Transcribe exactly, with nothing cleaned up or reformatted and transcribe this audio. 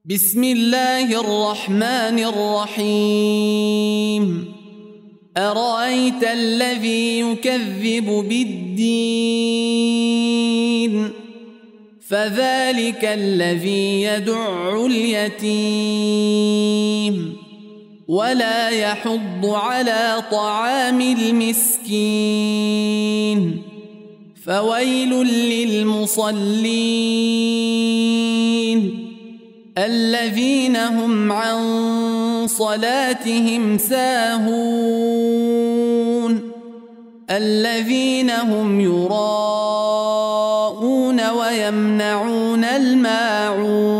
بسم الله الرحمن الرحيم أرأيت الذي يكذب بالدين فذلك الذي يدع اليتيم ولا يحض على طعام المسكين فويل للمصلين الذين هم عن صلاتهم ساهون الذين هم يراءون ويمنعون الماعون